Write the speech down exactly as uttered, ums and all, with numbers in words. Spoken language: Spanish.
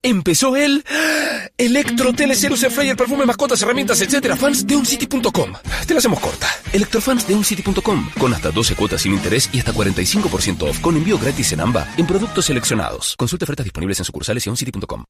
Empezó el Electro, Tele, Celus, Air Fryer, perfume, mascotas, herramientas, etcétera. Fans de uncity punto com. Te la hacemos corta. Electrofans de uncity punto com. Con hasta doce cuotas sin interés y hasta cuarenta y cinco por ciento off. Con envío gratis en AMBA en productos seleccionados. Consulte ofertas disponibles en sucursales y uncity punto com.